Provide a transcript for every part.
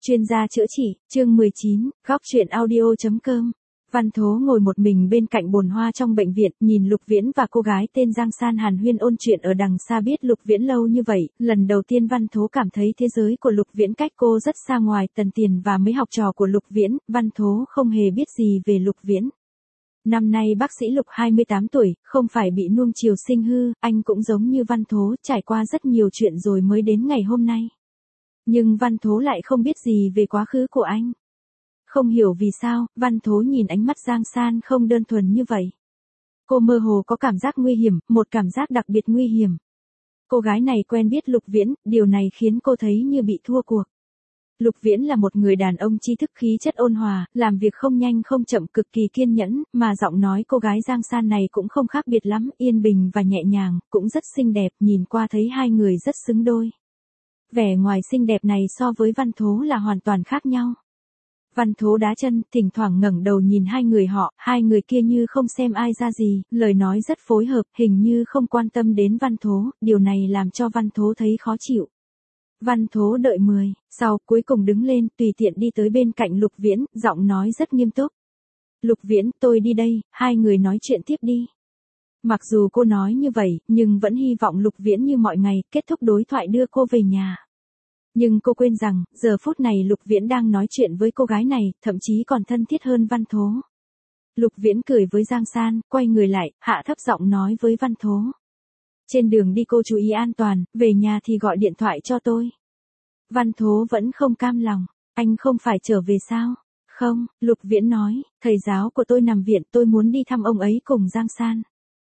Chuyên gia chữa trị, chương 19, góc truyện audio.com. Văn Thố ngồi một mình bên cạnh bồn hoa trong bệnh viện, nhìn Lục Viễn và cô gái tên Giang San hàn huyên ôn chuyện ở đằng xa. Biết Lục Viễn lâu như vậy, lần đầu tiên Văn Thố cảm thấy thế giới của Lục Viễn cách cô rất xa. Ngoài Tần Tiền và mấy học trò của Lục Viễn, Văn Thố không hề biết gì về Lục Viễn. Năm nay bác sĩ Lục 28 tuổi, không phải bị nuông chiều sinh hư, anh cũng giống như Văn Thố, trải qua rất nhiều chuyện rồi mới đến ngày hôm nay. Nhưng Văn Thố lại không biết gì về quá khứ của anh. Không hiểu vì sao, Văn Thố nhìn ánh mắt Giang San không đơn thuần như vậy. Cô mơ hồ có cảm giác nguy hiểm, một cảm giác đặc biệt nguy hiểm. Cô gái này quen biết Lục Viễn, điều này khiến cô thấy như bị thua cuộc. Lục Viễn là một người đàn ông tri thức khí chất ôn hòa, làm việc không nhanh không chậm, cực kỳ kiên nhẫn, mà giọng nói cô gái Giang San này cũng không khác biệt lắm, yên bình và nhẹ nhàng, cũng rất xinh đẹp, nhìn qua thấy hai người rất xứng đôi. Vẻ ngoài xinh đẹp này so với Văn Thố là hoàn toàn khác nhau. Văn Thố đá chân, thỉnh thoảng ngẩng đầu nhìn hai người họ, hai người kia như không xem ai ra gì, lời nói rất phối hợp, hình như không quan tâm đến Văn Thố, điều này làm cho Văn Thố thấy khó chịu. Văn Thố đợi 10, sau cuối cùng đứng lên, tùy tiện đi tới bên cạnh Lục Viễn, giọng nói rất nghiêm túc. Lục Viễn, tôi đi đây, hai người nói chuyện tiếp đi. Mặc dù cô nói như vậy, nhưng vẫn hy vọng Lục Viễn như mọi ngày, kết thúc đối thoại đưa cô về nhà. Nhưng cô quên rằng, giờ phút này Lục Viễn đang nói chuyện với cô gái này, thậm chí còn thân thiết hơn Văn Thố. Lục Viễn cười với Giang San, quay người lại, hạ thấp giọng nói với Văn Thố. Trên đường đi cô chú ý an toàn, về nhà thì gọi điện thoại cho tôi. Văn Thố vẫn không cam lòng, anh không phải trở về sao? Không, Lục Viễn nói, thầy giáo của tôi nằm viện, tôi muốn đi thăm ông ấy cùng Giang San.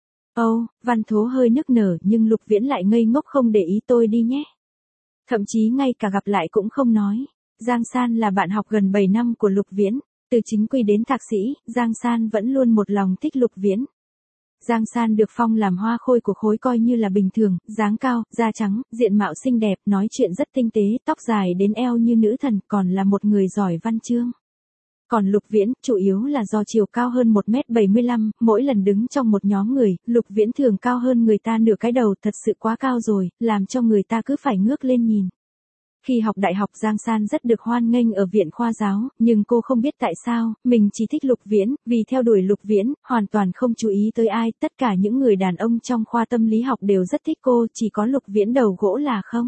Văn Thố hơi nức nở, nhưng Lục Viễn lại ngây ngốc không để ý, tôi đi nhé. Thậm chí ngay cả gặp lại cũng không nói. Giang San là bạn học gần 7 năm của Lục Viễn, từ chính quy đến thạc sĩ, Giang San vẫn luôn một lòng thích Lục Viễn. Giang San được phong làm hoa khôi của khối coi như là bình thường, dáng cao, da trắng, diện mạo xinh đẹp, nói chuyện rất tinh tế, tóc dài đến eo như nữ thần, còn là một người giỏi văn chương. Còn Lục Viễn, chủ yếu là do chiều cao hơn 1m75, mỗi lần đứng trong một nhóm người, Lục Viễn thường cao hơn người ta nửa cái đầu, thật sự quá cao rồi, làm cho người ta cứ phải ngước lên nhìn. Khi học đại học Giang San rất được hoan nghênh ở viện khoa giáo, nhưng cô không biết tại sao, mình chỉ thích Lục Viễn, vì theo đuổi Lục Viễn, hoàn toàn không chú ý tới ai, tất cả những người đàn ông trong khoa tâm lý học đều rất thích cô, chỉ có Lục Viễn đầu gỗ là không.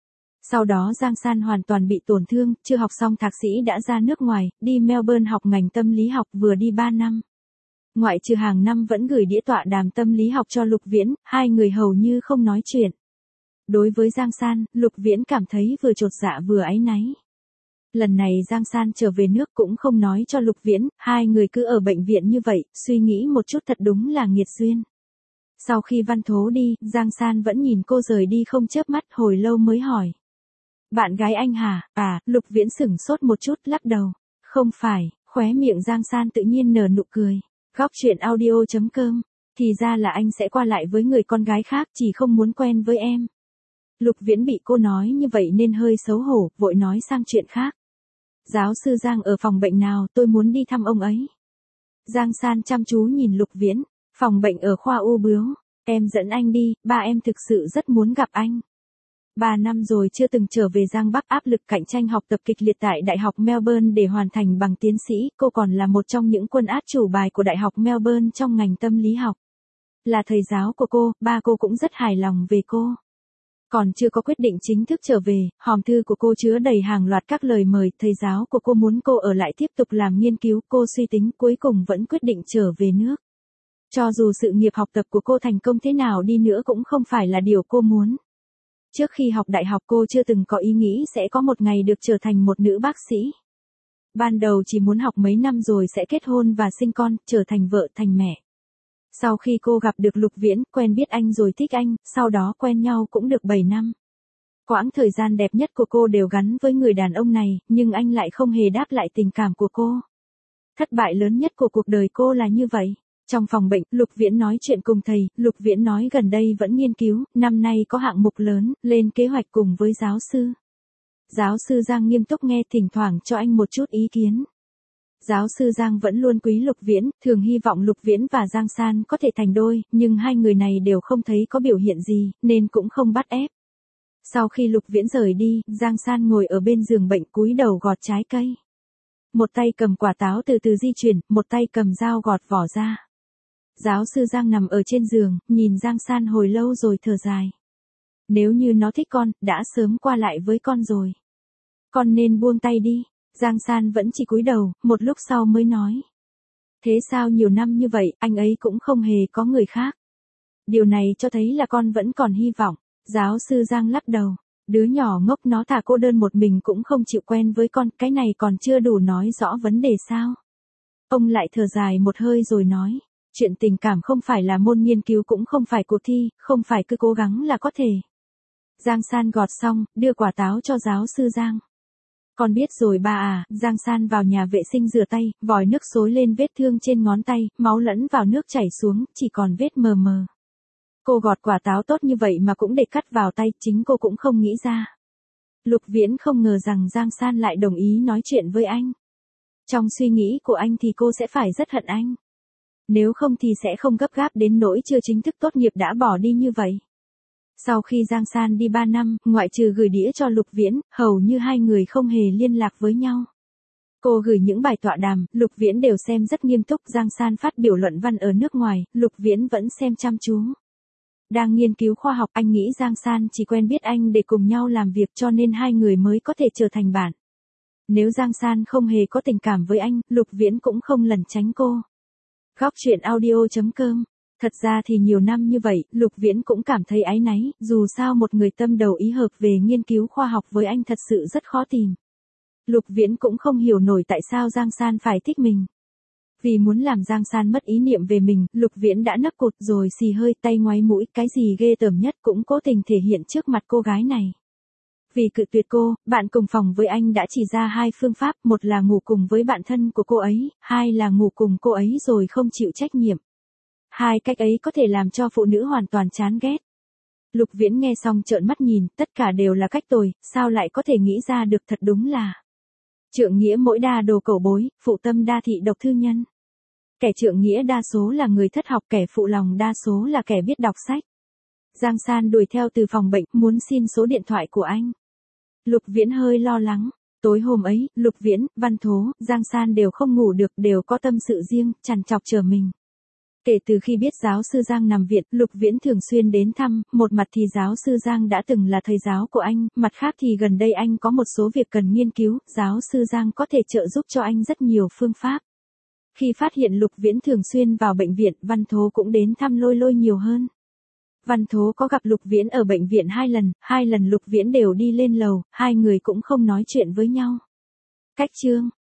Sau đó Giang San hoàn toàn bị tổn thương, chưa học xong thạc sĩ đã ra nước ngoài, đi Melbourne học ngành tâm lý học, vừa đi 3 năm. Ngoại trừ hàng năm vẫn gửi đĩa tọa đàm tâm lý học cho Lục Viễn, hai người hầu như không nói chuyện. Đối với Giang San, Lục Viễn cảm thấy vừa chột dạ vừa áy náy. Lần này Giang San trở về nước cũng không nói cho Lục Viễn, hai người cứ ở bệnh viện như vậy, suy nghĩ một chút thật đúng là nghiệt duyên. Sau khi Văn Thố đi, Giang San vẫn nhìn cô rời đi không chớp mắt, hồi lâu mới hỏi. Bạn gái anh hả? Lục Viễn sửng sốt một chút, lắc đầu. Không phải, khóe miệng Giang San tự nhiên nở nụ cười. Góc truyện audio.com. Thì ra là anh sẽ qua lại với người con gái khác, chỉ không muốn quen với em. Lục Viễn bị cô nói như vậy nên hơi xấu hổ, vội nói sang chuyện khác. Giáo sư Giang ở phòng bệnh nào, tôi muốn đi thăm ông ấy. Giang San chăm chú nhìn Lục Viễn. Phòng bệnh ở khoa u bướu. Em dẫn anh đi, ba em thực sự rất muốn gặp anh. 3 năm rồi chưa từng trở về Giang Bắc, áp lực cạnh tranh học tập kịch liệt tại Đại học Melbourne để hoàn thành bằng tiến sĩ, cô còn là một trong những quân át chủ bài của Đại học Melbourne trong ngành tâm lý học. Là thầy giáo của cô, ba cô cũng rất hài lòng về cô. Còn chưa có quyết định chính thức trở về, hòm thư của cô chứa đầy hàng loạt các lời mời, thầy giáo của cô muốn cô ở lại tiếp tục làm nghiên cứu, cô suy tính cuối cùng vẫn quyết định trở về nước. Cho dù sự nghiệp học tập của cô thành công thế nào đi nữa cũng không phải là điều cô muốn. Trước khi học đại học cô chưa từng có ý nghĩ sẽ có một ngày được trở thành một nữ bác sĩ. Ban đầu chỉ muốn học mấy năm rồi sẽ kết hôn và sinh con, trở thành vợ thành mẹ. Sau khi cô gặp được Lục Viễn, quen biết anh rồi thích anh, sau đó quen nhau cũng được 7 năm. Quãng thời gian đẹp nhất của cô đều gắn với người đàn ông này, nhưng anh lại không hề đáp lại tình cảm của cô. Thất bại lớn nhất của cuộc đời cô là như vậy. Trong phòng bệnh, Lục Viễn nói chuyện cùng thầy, Lục Viễn nói gần đây vẫn nghiên cứu, năm nay có hạng mục lớn, lên kế hoạch cùng với giáo sư. Giáo sư Giang nghiêm túc nghe, thỉnh thoảng cho anh một chút ý kiến. Giáo sư Giang vẫn luôn quý Lục Viễn, thường hy vọng Lục Viễn và Giang San có thể thành đôi, nhưng hai người này đều không thấy có biểu hiện gì, nên cũng không bắt ép. Sau khi Lục Viễn rời đi, Giang San ngồi ở bên giường bệnh cúi đầu gọt trái cây. Một tay cầm quả táo từ từ di chuyển, một tay cầm dao gọt vỏ ra. Giáo sư Giang nằm ở trên giường, nhìn Giang San hồi lâu rồi thở dài. Nếu như nó thích con, đã sớm qua lại với con rồi. Con nên buông tay đi. Giang San vẫn chỉ cúi đầu, một lúc sau mới nói. Thế sao nhiều năm như vậy, anh ấy cũng không hề có người khác. Điều này cho thấy là con vẫn còn hy vọng. Giáo sư Giang lắc đầu. Đứa nhỏ ngốc nó thà cô đơn một mình cũng không chịu quen với con, cái này còn chưa đủ nói rõ vấn đề sao. Ông lại thở dài một hơi rồi nói. Chuyện tình cảm không phải là môn nghiên cứu cũng không phải cuộc thi, không phải cứ cố gắng là có thể. Giang San gọt xong, đưa quả táo cho giáo sư Giang. Con biết rồi ba à. Giang San vào nhà vệ sinh rửa tay, vòi nước xối lên vết thương trên ngón tay, máu lẫn vào nước chảy xuống, chỉ còn vết mờ mờ. Cô gọt quả táo tốt như vậy mà cũng để cắt vào tay, chính cô cũng không nghĩ ra. Lục Viễn không ngờ rằng Giang San lại đồng ý nói chuyện với anh. Trong suy nghĩ của anh thì cô sẽ phải rất hận anh. Nếu không thì sẽ không gấp gáp đến nỗi chưa chính thức tốt nghiệp đã bỏ đi như vậy. Sau khi Giang San đi 3 năm, ngoại trừ gửi đĩa cho Lục Viễn, hầu như hai người không hề liên lạc với nhau. Cô gửi những bài tọa đàm, Lục Viễn đều xem rất nghiêm túc. Giang San phát biểu luận văn ở nước ngoài, Lục Viễn vẫn xem chăm chú. Đang nghiên cứu khoa học, anh nghĩ Giang San chỉ quen biết anh để cùng nhau làm việc cho nên hai người mới có thể trở thành bạn. Nếu Giang San không hề có tình cảm với anh, Lục Viễn cũng không lẩn tránh cô. Góc truyện audio.com. Thật ra thì nhiều năm như vậy, Lục Viễn cũng cảm thấy áy náy, dù sao một người tâm đầu ý hợp về nghiên cứu khoa học với anh thật sự rất khó tìm. Lục Viễn cũng không hiểu nổi tại sao Giang San phải thích mình. Vì muốn làm Giang San mất ý niệm về mình, Lục Viễn đã nấc cột rồi xì hơi tay ngoáy mũi, cái gì ghê tởm nhất cũng cố tình thể hiện trước mặt cô gái này. Vì cự tuyệt cô, bạn cùng phòng với anh đã chỉ ra hai phương pháp, một là ngủ cùng với bạn thân của cô ấy, hai là ngủ cùng cô ấy rồi không chịu trách nhiệm. Hai cách ấy có thể làm cho phụ nữ hoàn toàn chán ghét. Lục Viễn nghe xong trợn mắt nhìn, tất cả đều là cách tồi, sao lại có thể nghĩ ra được, thật đúng là. Trượng nghĩa mỗi đa đồ cẩu bối, phụ tâm đa thị độc thư nhân. Kẻ trượng nghĩa đa số là người thất học, kẻ phụ lòng đa số là kẻ biết đọc sách. Giang San đuổi theo từ phòng bệnh, muốn xin số điện thoại của anh. Lục Viễn hơi lo lắng. Tối hôm ấy, Lục Viễn, Văn Thố, Giang San đều không ngủ được, đều có tâm sự riêng, trằn trọc chờ mình. Kể từ khi biết giáo sư Giang nằm viện, Lục Viễn thường xuyên đến thăm, một mặt thì giáo sư Giang đã từng là thầy giáo của anh, mặt khác thì gần đây anh có một số việc cần nghiên cứu, giáo sư Giang có thể trợ giúp cho anh rất nhiều phương pháp. Khi phát hiện Lục Viễn thường xuyên vào bệnh viện, Văn Thố cũng đến thăm Lôi Lôi nhiều hơn. Văn Thố có gặp Lục Viễn ở bệnh viện 2 lần Lục Viễn đều đi lên lầu, hai người cũng không nói chuyện với nhau. Cách chương